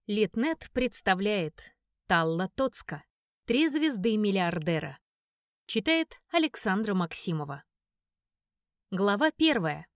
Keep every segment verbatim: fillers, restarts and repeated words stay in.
Литнет представляет Талла Тоцка «Три звезды миллиардера». Читает Александра Максимова. Глава первая.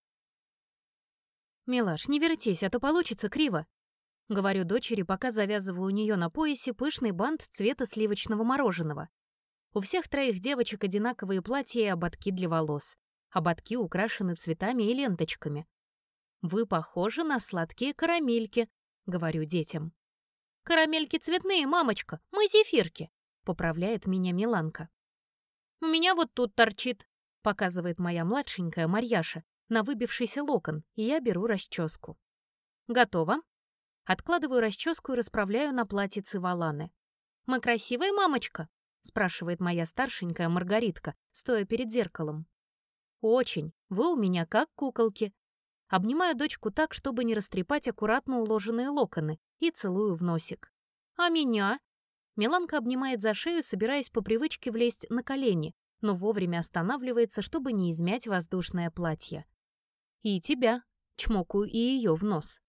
«Милаш, не вертись, а то получится криво», — говорю дочери, пока завязываю у нее на поясе пышный бант цвета сливочного мороженого. У всех троих девочек одинаковые платья и ободки для волос. Ободки украшены цветами и ленточками. «Вы похожи на сладкие карамельки», — говорю детям. «Карамельки цветные, мамочка, мы зефирки», — поправляет меня Миланка. «У меня вот тут торчит», — показывает моя младшенькая Марьяша на выбившийся локон, и я беру расческу. «Готово?» Откладываю расческу и расправляю на платьице воланы. «Мы красивые, мамочка?» — спрашивает моя старшенькая Маргаритка, стоя перед зеркалом. «Очень. Вы у меня как куколки». Обнимаю дочку так, чтобы не растрепать аккуратно уложенные локоны, и целую в носик. «А меня?» Миланка обнимает за шею, собираясь по привычке влезть на колени, но вовремя останавливается, чтобы не измять воздушное платье. «И тебя», — чмокаю и ее в нос.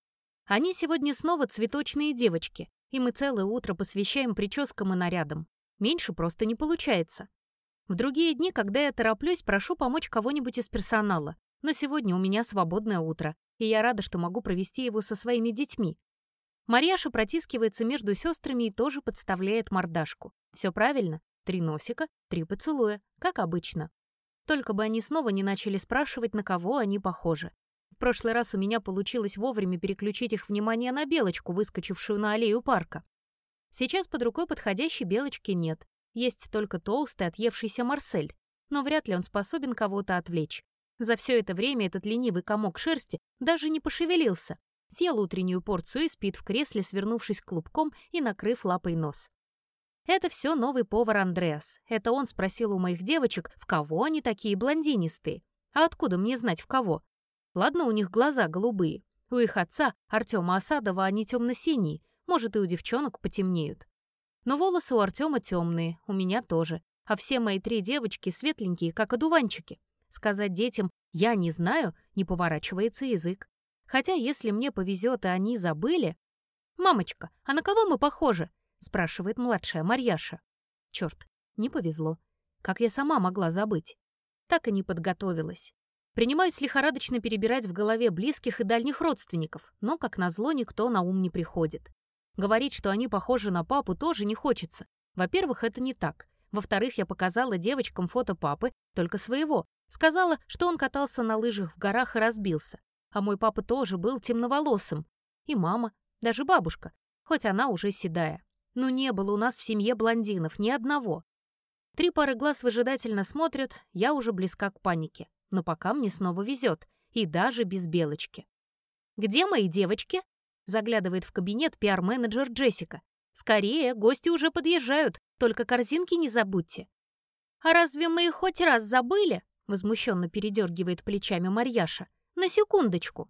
Они сегодня снова цветочные девочки, и мы целое утро посвящаем прическам и нарядам. Меньше просто не получается. В другие дни, когда я тороплюсь, прошу помочь кого-нибудь из персонала, но сегодня у меня свободное утро, и я рада, что могу провести его со своими детьми. Марьяша протискивается между сестрами и тоже подставляет мордашку. Все правильно. Три носика, три поцелуя, как обычно. Только бы они снова не начали спрашивать, на кого они похожи. В прошлый раз у меня получилось вовремя переключить их внимание на белочку, выскочившую на аллею парка. Сейчас под рукой подходящей белочки нет. Есть только толстый, отъевшийся Марсель. Но вряд ли он способен кого-то отвлечь. За все это время этот ленивый комок шерсти даже не пошевелился. Съел утреннюю порцию и спит в кресле, свернувшись клубком и накрыв лапой нос. Это все новый повар Андреас. Это он спросил у моих девочек, в кого они такие блондинистые. А откуда мне знать, в кого? Ладно, у них глаза голубые. У их отца, Артема Осадова, они темно-синие. Может, и у девчонок потемнеют. Но волосы у Артема темные, у меня тоже. А все мои три девочки светленькие, как одуванчики. Сказать детям «я не знаю» не поворачивается язык. Хотя, если мне повезет, и они забыли... «Мамочка, а на кого мы похожи?» — спрашивает младшая Марьяша. Черт, не повезло. Как я сама могла забыть? Так и не подготовилась. Принимаюсь лихорадочно перебирать в голове близких и дальних родственников, но, как назло, никто на ум не приходит. Говорить, что они похожи на папу, тоже не хочется. Во-первых, это не так. Во-вторых, я показала девочкам фото папы, только своего. Сказала, что он катался на лыжах в горах и разбился. А мой папа тоже был темноволосым. И мама, даже бабушка, хоть она уже седая. Но не было у нас в семье блондинов, ни одного. Три пары глаз выжидательно смотрят, я уже близка к панике. Но пока мне снова везет, и даже без белочки. «Где мои девочки?» — заглядывает в кабинет пиар-менеджер Джессика. «Скорее, гости уже подъезжают, только корзинки не забудьте». «А разве мы их хоть раз забыли?» — возмущенно передергивает плечами Марьяша. «На секундочку».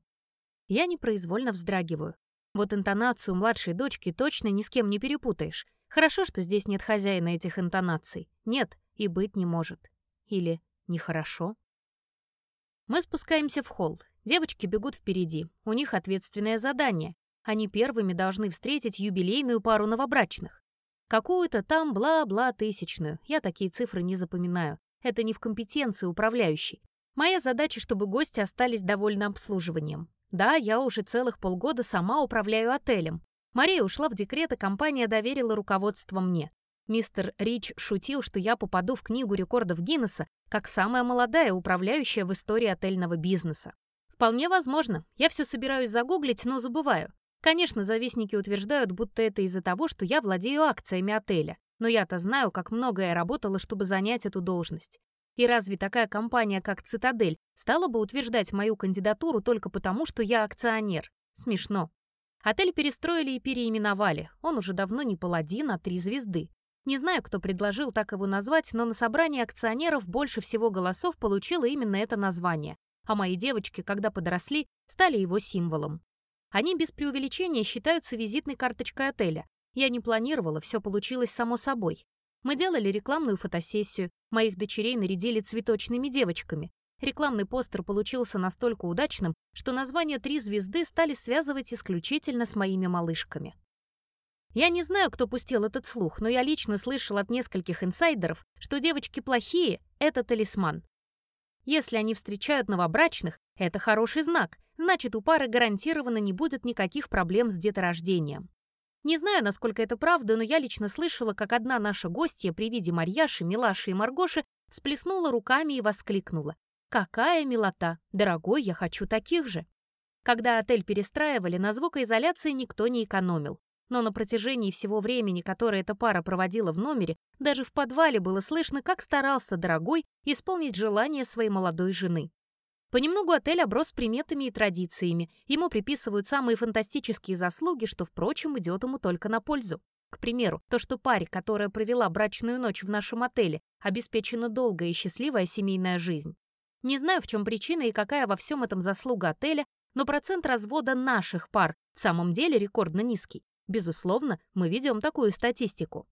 Я непроизвольно вздрагиваю. Вот интонацию младшей дочки точно ни с кем не перепутаешь. Хорошо, что здесь нет хозяина этих интонаций. Нет, и быть не может. Или нехорошо. Мы спускаемся в холл. Девочки бегут впереди. У них ответственное задание. Они первыми должны встретить юбилейную пару новобрачных. Какую-то там бла-бла тысячную. Я такие цифры не запоминаю. Это не в компетенции управляющей. Моя задача, чтобы гости остались довольны обслуживанием. Да, я уже целых полгода сама управляю отелем. Мария ушла в декрет, и компания доверила руководство мне. Мистер Рич шутил, что я попаду в книгу рекордов Гиннесса как самая молодая управляющая в истории отельного бизнеса. Вполне возможно. Я все собираюсь загуглить, но забываю. Конечно, завистники утверждают, будто это из-за того, что я владею акциями отеля. Но я-то знаю, как много я работала, чтобы занять эту должность. И разве такая компания, как «Цитадель», стала бы утверждать мою кандидатуру только потому, что я акционер? Смешно. Отель перестроили и переименовали. Он уже давно не «Паладин», а «Три звезды». Не знаю, кто предложил так его назвать, но на собрании акционеров больше всего голосов получило именно это название. А мои девочки, когда подросли, стали его символом. Они без преувеличения считаются визитной карточкой отеля. Я не планировала, все получилось само собой. Мы делали рекламную фотосессию, моих дочерей нарядили цветочными девочками. Рекламный постер получился настолько удачным, что название «Три звезды» стали связывать исключительно с моими малышками. Я не знаю, кто пустил этот слух, но я лично слышал от нескольких инсайдеров, что девочки плохие – это талисман. Если они встречают новобрачных, это хороший знак, значит, у пары гарантированно не будет никаких проблем с деторождением. Не знаю, насколько это правда, но я лично слышала, как одна наша гостья при виде Марьяши, Милаши и Маргоши всплеснула руками и воскликнула: «Какая милота! Дорогой, я хочу таких же!» Когда отель перестраивали, на звукоизоляции никто не экономил. Но на протяжении всего времени, которое эта пара проводила в номере, даже в подвале было слышно, как старался дорогой исполнить желание своей молодой жены. Понемногу отель оброс приметами и традициями, ему приписывают самые фантастические заслуги, что, впрочем, идет ему только на пользу. К примеру, то, что паре, которая провела брачную ночь в нашем отеле, обеспечена долгая и счастливая семейная жизнь. Не знаю, в чем причина и какая во всем этом заслуга отеля, но процент развода наших пар в самом деле рекордно низкий. Безусловно, мы ведем такую статистику.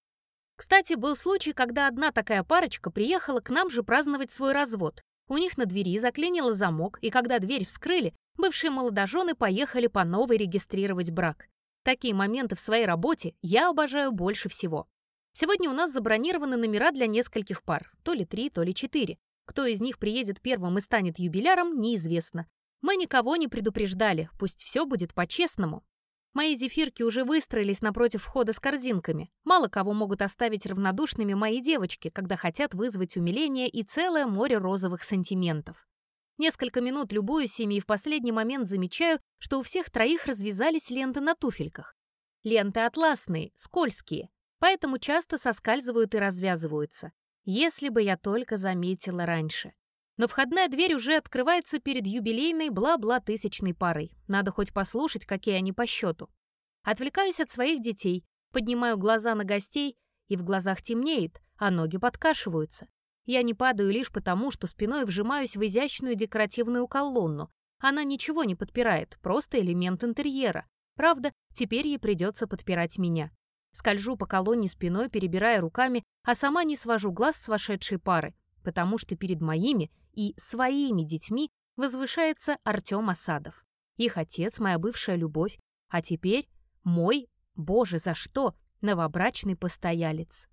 Кстати, был случай, когда одна такая парочка приехала к нам же праздновать свой развод. У них на двери заклинило замок, и когда дверь вскрыли, бывшие молодожены поехали по новой регистрировать брак. Такие моменты в своей работе я обожаю больше всего. Сегодня у нас забронированы номера для нескольких пар, то ли три, то ли четыре. Кто из них приедет первым и станет юбиляром, неизвестно. Мы никого не предупреждали, пусть все будет по-честному. Мои зефирки уже выстроились напротив входа с корзинками. Мало кого могут оставить равнодушными мои девочки, когда хотят вызвать умиление и целое море розовых сантиментов. Несколько минут любуюсь ими и в последний момент замечаю, что у всех троих развязались ленты на туфельках. Ленты атласные, скользкие, поэтому часто соскальзывают и развязываются. Если бы я только заметила раньше. Но входная дверь уже открывается перед юбилейной бла-бла тысячной парой. Надо хоть послушать, какие они по счету. Отвлекаюсь от своих детей, поднимаю глаза на гостей, и в глазах темнеет, а ноги подкашиваются. Я не падаю лишь потому, что спиной вжимаюсь в изящную декоративную колонну. Она ничего не подпирает, просто элемент интерьера. Правда, теперь ей придется подпирать меня. Скольжу по колонне спиной, перебирая руками, а сама не свожу глаз с вошедшей пары, потому что перед моими и своими детьми возвышается Артем Асадов. Их отец, моя бывшая любовь, а теперь мой, боже, за что, новобрачный постоялец.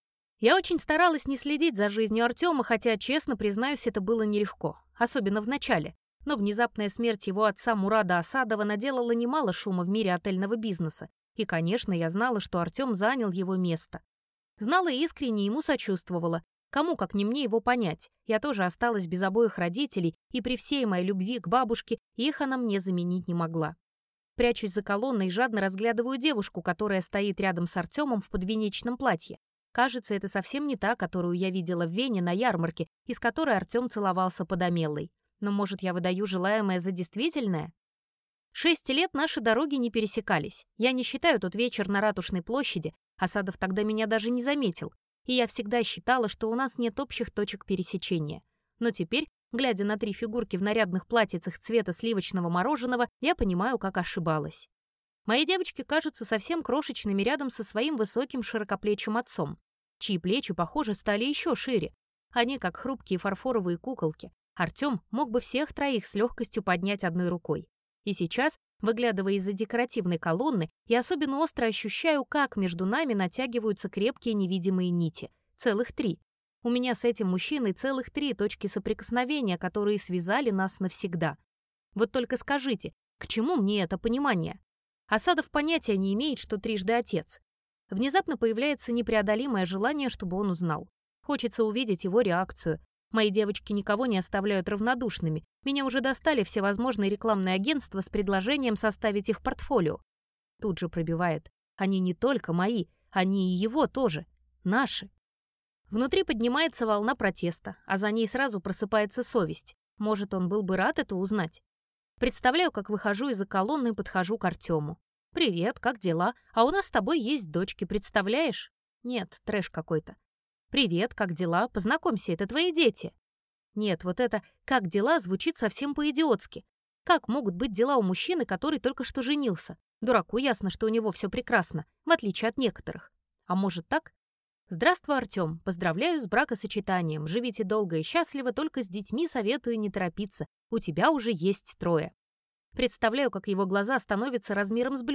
Я очень старалась не следить за жизнью Артема, хотя, честно признаюсь, это было нелегко, особенно в начале. Но внезапная смерть его отца Мурада Асадова наделала немало шума в мире отельного бизнеса, и, конечно, я знала, что Артем занял его место. Знала и искренне ему сочувствовала. Кому, как не мне, его понять? Я тоже осталась без обоих родителей, и при всей моей любви к бабушке их она мне заменить не могла. Прячусь за колонной и жадно разглядываю девушку, которая стоит рядом с Артемом в подвенечном платье. Кажется, это совсем не та, которую я видела в Вене на ярмарке, и с которой Артем целовался под Амеллой. Но, может, я выдаю желаемое за действительное? Шесть лет наши дороги не пересекались. Я не считаю тот вечер на Ратушной площади, Асадов тогда меня даже не заметил. И я всегда считала, что у нас нет общих точек пересечения. Но теперь, глядя на три фигурки в нарядных платьицах цвета сливочного мороженого, я понимаю, как ошибалась. Мои девочки кажутся совсем крошечными рядом со своим высоким широкоплечим отцом, чьи плечи, похоже, стали еще шире. Они как хрупкие фарфоровые куколки. Артем мог бы всех троих с легкостью поднять одной рукой. И сейчас, выглядывая из-за декоративной колонны, я особенно остро ощущаю, как между нами натягиваются крепкие невидимые нити. Целых три. У меня с этим мужчиной целых три точки соприкосновения, которые связали нас навсегда. Вот только скажите, к чему мне это понимание? Асадов понятия не имеет, что трижды отец. Внезапно появляется непреодолимое желание, чтобы он узнал. Хочется увидеть его реакцию. Мои девочки никого не оставляют равнодушными. Меня уже достали всевозможные рекламные агентства с предложением составить их портфолио. Тут же пробивает. Они не только мои, они и его тоже. Наши. Внутри поднимается волна протеста, а за ней сразу просыпается совесть. Может, он был бы рад это узнать. Представляю, как выхожу из-за колонны и подхожу к Артему. «Привет, как дела? А у нас с тобой есть дочки, представляешь?» «Нет, трэш какой-то». «Привет, как дела? Познакомься, это твои дети». Нет, вот это «как дела» звучит совсем по-идиотски. Как могут быть дела у мужчины, который только что женился? Дураку ясно, что у него все прекрасно, в отличие от некоторых. А может так? «Здравствуй, Артем. Поздравляю с бракосочетанием. Живите долго и счастливо, только с детьми советую не торопиться. У тебя уже есть трое». Представляю, как его глаза становятся размером с блюдца.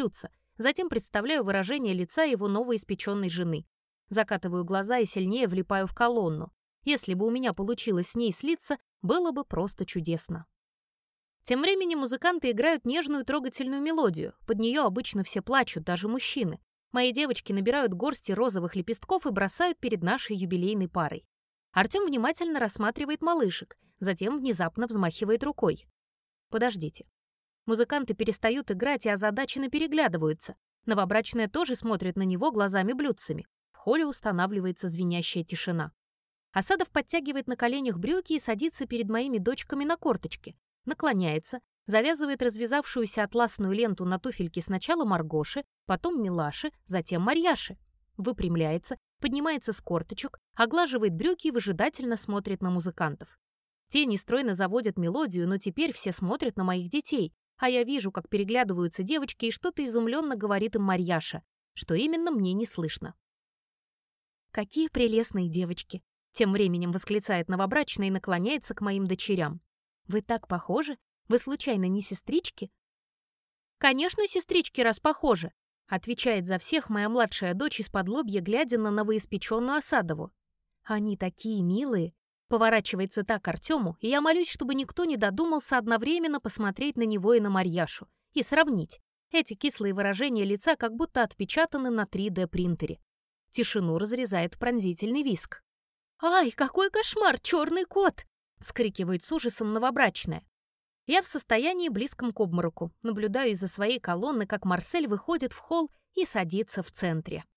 затем представляю выражение лица его новоиспеченной жены. Закатываю глаза и сильнее влипаю в колонну. Если бы у меня получилось с ней слиться, было бы просто чудесно. Тем временем музыканты играют нежную трогательную мелодию. Под нее обычно все плачут, даже мужчины. Мои девочки набирают горсти розовых лепестков и бросают перед нашей юбилейной парой. Артем внимательно рассматривает малышек, затем внезапно взмахивает рукой. Подождите. Музыканты перестают играть и озадаченно переглядываются. Новобрачная тоже смотрит на него глазами-блюдцами. В холле устанавливается звенящая тишина. Асадов подтягивает на коленях брюки и садится перед моими дочками на корточки. Наклоняется, завязывает развязавшуюся атласную ленту на туфельке сначала Маргоши, потом Милаши, затем Марьяши. Выпрямляется, поднимается с корточек, оглаживает брюки и выжидательно смотрит на музыкантов. Те нестройно заводят мелодию, но теперь все смотрят на моих детей, а я вижу, как переглядываются девочки, и что-то изумленно говорит им Марьяша, что именно мне не слышно. «Какие прелестные девочки!» Тем временем восклицает новобрачная и наклоняется к моим дочерям. «Вы так похожи? Вы случайно не сестрички?» «Конечно, сестрички, раз похожи», отвечает за всех моя младшая дочь из-под лобья, глядя на новоиспеченную Асадову. «Они такие милые!» Поворачивается так Артему, и я молюсь, чтобы никто не додумался одновременно посмотреть на него и на Марьяшу и сравнить. Эти кислые выражения лица как будто отпечатаны на три дэ принтере. Тишину разрезает пронзительный визг. «Ай, какой кошмар, черный кот!» вскрикивает с ужасом новобрачная. Я в состоянии близком к обмороку, наблюдаю из-за своей колонны, как Марсель выходит в холл и садится в центре.